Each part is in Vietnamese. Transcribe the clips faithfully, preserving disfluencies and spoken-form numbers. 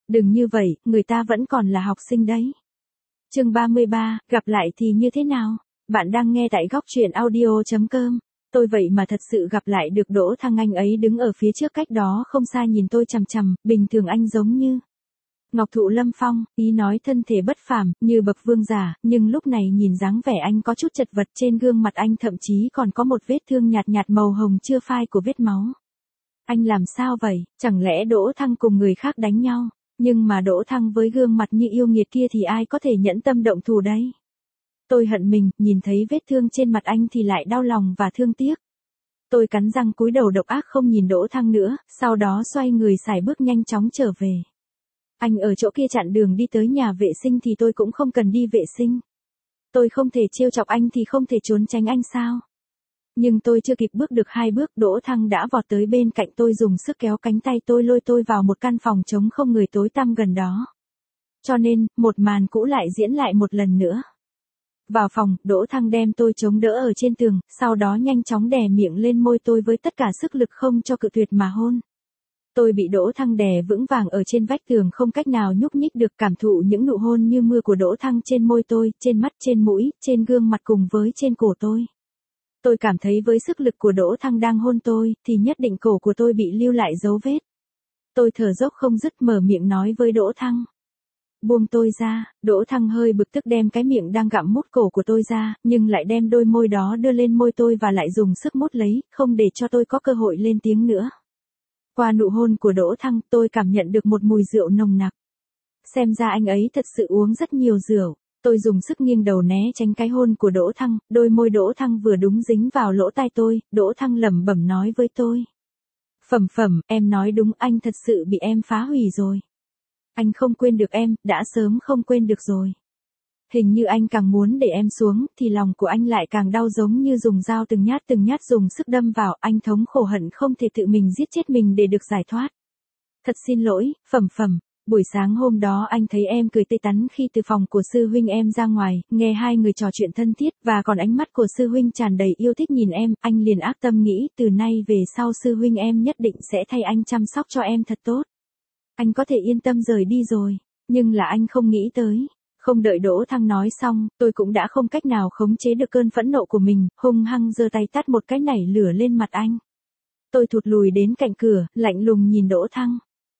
Đừng như vậy, người ta vẫn còn là học sinh đấy. Chương ba mươi ba, gặp lại thì như thế nào? Bạn đang nghe tại góc truyện audio chấm com. Tôi vậy mà thật sự gặp lại được Đỗ Thăng, anh ấy đứng ở phía trước cách đó không xa nhìn tôi chằm chằm, bình thường anh giống như ngọc thụ lâm phong, ý nói thân thể bất phàm, như bậc vương giả, nhưng lúc này nhìn dáng vẻ anh có chút chật vật, trên gương mặt anh thậm chí còn có một vết thương nhạt nhạt màu hồng chưa phai của vết máu. Anh làm sao vậy? Chẳng lẽ Đỗ Thăng cùng người khác đánh nhau? Nhưng mà Đỗ Thăng với gương mặt như yêu nghiệt kia thì ai có thể nhẫn tâm động thủ đây? Tôi hận mình, nhìn thấy vết thương trên mặt anh thì lại đau lòng và thương tiếc. Tôi cắn răng cúi đầu độc ác không nhìn Đỗ Thăng nữa, sau đó xoay người sải bước nhanh chóng trở về. Anh ở chỗ kia chặn đường đi tới nhà vệ sinh thì tôi cũng không cần đi vệ sinh. Tôi không thể trêu chọc anh thì không thể trốn tránh anh sao? Nhưng tôi chưa kịp bước được hai bước, Đỗ Thăng đã vọt tới bên cạnh tôi, dùng sức kéo cánh tay tôi lôi tôi vào một căn phòng trống không người tối tăm gần đó. Cho nên, một màn cũ lại diễn lại một lần nữa. Vào phòng, Đỗ Thăng đem tôi chống đỡ ở trên tường, sau đó nhanh chóng đè miệng lên môi tôi với tất cả sức lực không cho cự tuyệt mà hôn. Tôi bị Đỗ Thăng đè vững vàng ở trên vách tường, không cách nào nhúc nhích được, cảm thụ những nụ hôn như mưa của Đỗ Thăng trên môi tôi, trên mắt, trên mũi, trên gương mặt cùng với trên cổ tôi. Tôi cảm thấy với sức lực của Đỗ Thăng đang hôn tôi, thì nhất định cổ của tôi bị lưu lại dấu vết. Tôi thở dốc không dứt, mở miệng nói với Đỗ Thăng. Buông tôi ra. Đỗ Thăng hơi bực tức đem cái miệng đang gặm mút cổ của tôi ra, nhưng lại đem đôi môi đó đưa lên môi tôi và lại dùng sức mút lấy, không để cho tôi có cơ hội lên tiếng nữa. Qua nụ hôn của Đỗ Thăng, tôi cảm nhận được một mùi rượu nồng nặc. Xem ra anh ấy thật sự uống rất nhiều rượu. Tôi dùng sức nghiêng đầu né tránh cái hôn của Đỗ Thăng, đôi môi Đỗ Thăng vừa đúng dính vào lỗ tai tôi, Đỗ Thăng lẩm bẩm nói với tôi. Phẩm phẩm, em nói đúng, anh thật sự bị em phá hủy rồi. Anh không quên được em, đã sớm không quên được rồi. Hình như anh càng muốn để em xuống, thì lòng của anh lại càng đau, giống như dùng dao từng nhát từng nhát dùng sức đâm vào, anh thống khổ hận không thể tự mình giết chết mình để được giải thoát. Thật xin lỗi, phẩm phẩm. Buổi sáng hôm đó anh thấy em cười tươi tắn khi từ phòng của sư huynh em ra ngoài, nghe hai người trò chuyện thân thiết, và còn ánh mắt của sư huynh tràn đầy yêu thích nhìn em, anh liền ác tâm nghĩ từ nay về sau sư huynh em nhất định sẽ thay anh chăm sóc cho em thật tốt. Anh có thể yên tâm rời đi rồi, nhưng là anh không nghĩ tới. Không đợi Đỗ Thăng nói xong, tôi cũng đã không cách nào khống chế được cơn phẫn nộ của mình, hung hăng giơ tay tát một cái nảy lửa lên mặt anh. Tôi thụt lùi đến cạnh cửa, lạnh lùng nhìn Đỗ Thăng.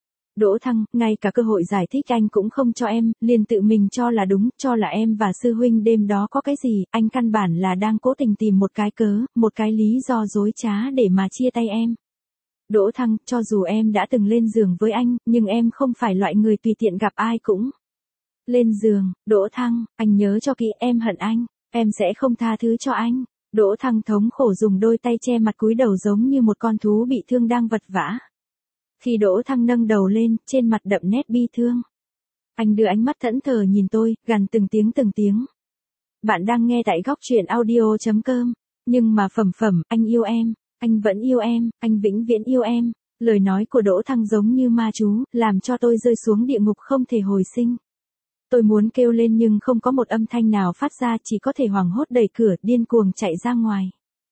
Đỗ Thăng, ngay cả cơ hội giải thích anh cũng không cho em, liền tự mình cho là đúng, cho là em và sư huynh đêm đó có cái gì, anh căn bản là đang cố tình tìm một cái cớ, một cái lý do dối trá để mà chia tay em. Đỗ Thăng, cho dù em đã từng lên giường với anh, nhưng em không phải loại người tùy tiện gặp ai cũng lên giường. Đỗ Thăng, anh nhớ cho kỹ, em hận anh, em sẽ không tha thứ cho anh. Đỗ Thăng thống khổ dùng đôi tay che mặt cúi đầu giống như một con thú bị thương đang vật vã. Khi Đỗ Thăng nâng đầu lên, trên mặt đậm nét bi thương. Anh đưa ánh mắt thẫn thờ nhìn tôi, gằn từng tiếng từng tiếng. Bạn đang nghe tại góc truyện audio chấm com. Nhưng mà phẩm phẩm, anh yêu em, anh vẫn yêu em, anh vĩnh viễn yêu em. Lời nói của Đỗ Thăng giống như ma chú, làm cho tôi rơi xuống địa ngục không thể hồi sinh. Tôi muốn kêu lên nhưng không có một âm thanh nào phát ra, chỉ có thể hoảng hốt đẩy cửa, điên cuồng chạy ra ngoài.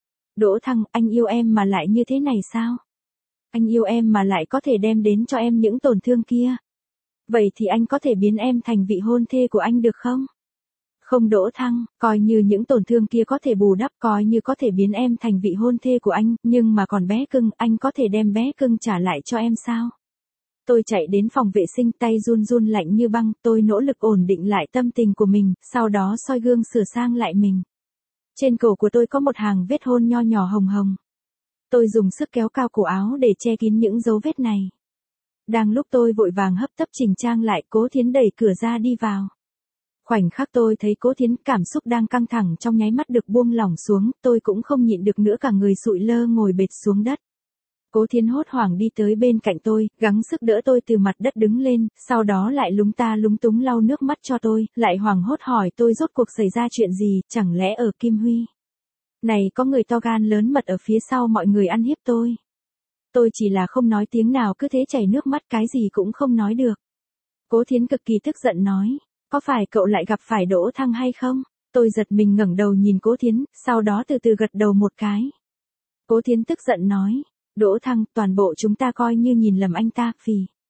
Đỗ Thăng, anh yêu em mà lại như thế này sao? Anh yêu em mà lại có thể đem đến cho em những tổn thương kia. Vậy thì anh có thể biến em thành vị hôn thê của anh được không? Không Đỗ Thăng, coi như những tổn thương kia có thể bù đắp, coi như có thể biến em thành vị hôn thê của anh, nhưng mà còn bé cưng, anh có thể đem bé cưng trả lại cho em sao? Tôi chạy đến phòng vệ sinh, tay run run lạnh như băng, tôi nỗ lực ổn định lại tâm tình của mình, sau đó soi gương sửa sang lại mình. Trên cổ của tôi có một hàng vết hôn nho nhỏ hồng hồng. Tôi dùng sức kéo cao cổ áo để che kín những dấu vết này. Đang lúc tôi vội vàng hấp tấp chỉnh trang lại, Cố Thiến đẩy cửa ra đi vào. Khoảnh khắc tôi thấy Cố Thiến, cảm xúc đang căng thẳng trong nháy mắt được buông lỏng xuống, tôi cũng không nhịn được nữa, cả người sụi lơ ngồi bệt xuống đất. Cố Thiến hốt hoảng đi tới bên cạnh tôi, gắng sức đỡ tôi từ mặt đất đứng lên, sau đó lại lúng ta lúng túng lau nước mắt cho tôi, lại hoảng hốt hỏi tôi rốt cuộc xảy ra chuyện gì, chẳng lẽ ở Kim Huy này có người to gan lớn mật ở phía sau mọi người ăn hiếp tôi. Tôi chỉ là không nói tiếng nào, cứ thế chảy nước mắt, cái gì cũng không nói được. Cố Thiến cực kỳ tức giận nói, có phải cậu lại gặp phải Đỗ Thăng hay không? Tôi giật mình ngẩng đầu nhìn Cố Thiến, sau đó từ từ gật đầu một cái. Cố Thiến tức giận nói, Đỗ Thăng, toàn bộ chúng ta coi như nhìn lầm anh ta, phì.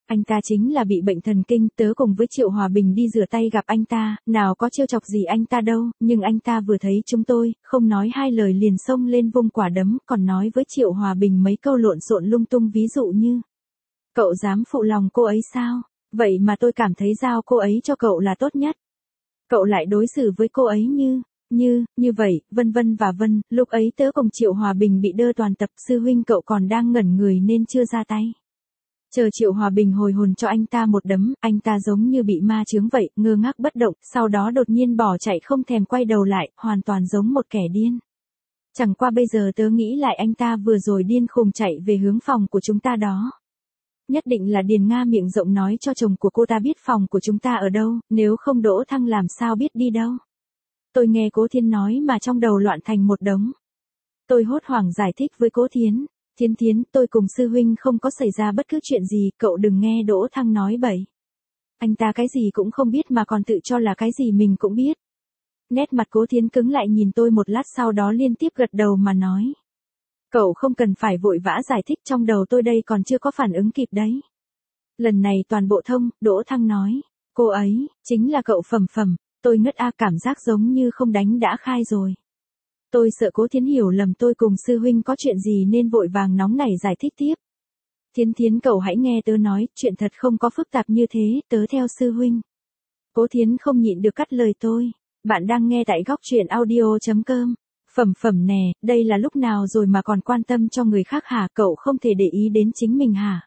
Anh ta chính là bị bệnh thần kinh, tớ cùng với Triệu Hòa Bình đi rửa tay gặp anh ta, nào có trêu chọc gì anh ta đâu, nhưng anh ta vừa thấy chúng tôi, không nói hai lời liền xông lên vung quả đấm, còn nói với Triệu Hòa Bình mấy câu lộn xộn lung tung ví dụ như: cậu dám phụ lòng cô ấy sao? Vậy mà tôi cảm thấy giao cô ấy cho cậu là tốt nhất. Cậu lại đối xử với cô ấy như, như, như vậy, vân vân và vân, lúc ấy tớ cùng Triệu Hòa Bình bị đơ toàn tập, sư huynh cậu còn đang ngẩn người nên chưa ra tay. Chờ Triệu Hòa Bình hồi hồn cho anh ta một đấm, anh ta giống như bị ma chướng vậy, ngơ ngác bất động, sau đó đột nhiên bỏ chạy không thèm quay đầu lại, hoàn toàn giống một kẻ điên. Chẳng qua bây giờ tớ nghĩ lại anh ta vừa rồi điên khùng chạy về hướng phòng của chúng ta đó. Nhất định là Điền Nga miệng rộng nói cho chồng của cô ta biết phòng của chúng ta ở đâu, nếu không Đỗ Thăng làm sao biết đi đâu. Tôi nghe Cố Thiến nói mà trong đầu loạn thành một đống. Tôi hốt hoảng giải thích với Cố Thiến. Thiến Thiến, tôi cùng sư huynh không có xảy ra bất cứ chuyện gì, cậu đừng nghe Đỗ Thăng nói bậy. Anh ta cái gì cũng không biết mà còn tự cho là cái gì mình cũng biết. Nét mặt Cố Thiến cứng lại nhìn tôi một lát sau đó liên tiếp gật đầu mà nói. Cậu không cần phải vội vã giải thích, trong đầu tôi đây còn chưa có phản ứng kịp đấy. Lần này toàn bộ thông, Đỗ Thăng nói. Cô ấy, chính là cậu Phẩm Phẩm. Tôi ngất a, cảm giác giống như không đánh đã khai rồi. Tôi sợ Cố Thiến hiểu lầm tôi cùng sư huynh có chuyện gì nên vội vàng nóng nảy giải thích tiếp. Thiến Thiến cậu hãy nghe tớ nói, chuyện thật không có phức tạp như thế, tớ theo sư huynh. Cố Thiến không nhịn được cắt lời tôi. Bạn đang nghe tại góc truyện audio chấm com. Phẩm Phẩm nè, đây là lúc nào rồi mà còn quan tâm cho người khác hả, cậu không thể để ý đến chính mình hả?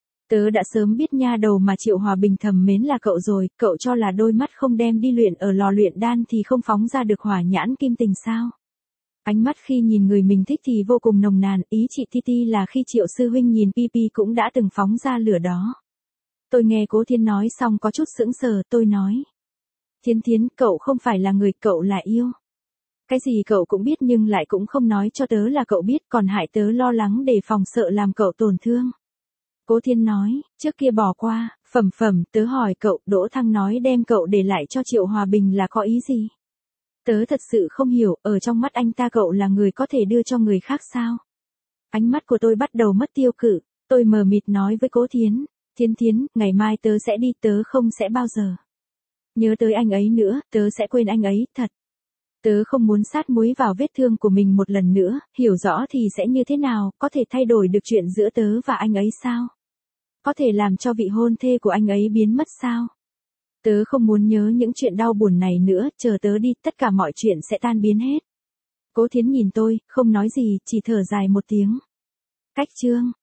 Tớ đã sớm biết nha đầu mà Triệu Hòa Bình thầm mến là cậu rồi, cậu cho là đôi mắt không đem đi luyện ở lò luyện đan thì không phóng ra được hỏa nhãn kim tình sao? Ánh mắt khi nhìn người mình thích thì vô cùng nồng nàn, ý chị Titi là khi Triệu sư huynh nhìn Pipi cũng đã từng phóng ra lửa đó. Tôi nghe Cố Thiến nói xong có chút sững sờ, tôi nói. Thiến Thiến, cậu không phải là người, cậu là yêu. Cái gì cậu cũng biết nhưng lại cũng không nói cho tớ là cậu biết, còn hại tớ lo lắng đề phòng sợ làm cậu tổn thương. Cố Thiến nói, trước kia bỏ qua, Phẩm Phẩm, tớ hỏi cậu, Đỗ Thăng nói đem cậu để lại cho Triệu Hòa Bình là có ý gì? Tớ thật sự không hiểu, ở trong mắt anh ta cậu là người có thể đưa cho người khác sao? Ánh mắt của tôi bắt đầu mất tiêu cự, tôi mờ mịt nói với Cố Thiến, Thiến Thiến, ngày mai tớ sẽ đi, tớ không sẽ bao giờ nhớ tới anh ấy nữa, tớ sẽ quên anh ấy, thật. Tớ không muốn sát muối vào vết thương của mình một lần nữa, hiểu rõ thì sẽ như thế nào, có thể thay đổi được chuyện giữa tớ và anh ấy sao? Có thể làm cho vị hôn thê của anh ấy biến mất sao? Tớ không muốn nhớ những chuyện đau buồn này nữa, chờ tớ đi, tất cả mọi chuyện sẽ tan biến hết. Cố Thiến nhìn tôi, không nói gì, chỉ thở dài một tiếng. Cách chương.